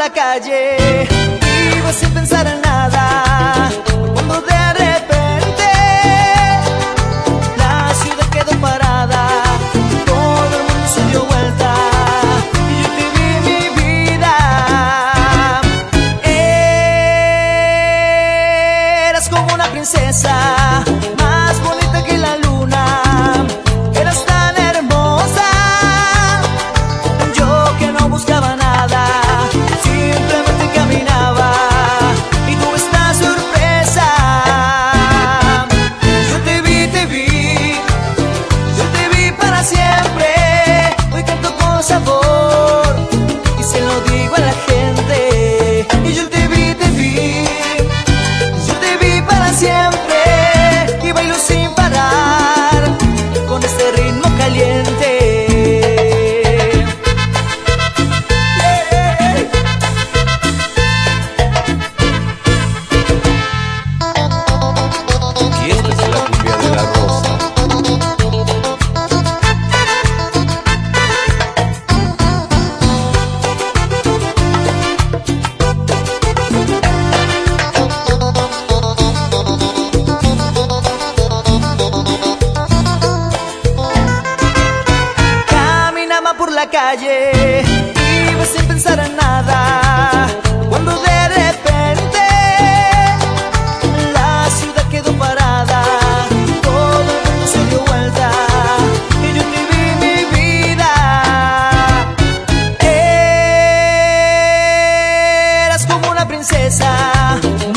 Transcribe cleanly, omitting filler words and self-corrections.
la calle, iba sin pensar en nada, cuando de repente la ciudad quedó parada, todo el mundo se dio vuelta y yo te vi mi vida. Eras como una princesa, más bonita que la luna, eras tan hermosa, yo que no buscaba nada, simplemente caminaba y tuve esta sorpresa. Yo te vi para siempre, hoy canto con sabor y se lo digo a la gente. Y yo te vi para siempre y bailo sin parar con este ritmo caliente. Y esta es la cumbia de la rosa. Caminaba por la calle, iba sin pensar en nada, cuando de repente la ciudad quedó parada, todo el mundo se dio vuelta y yo te vi mi vida. Eras como una princesa,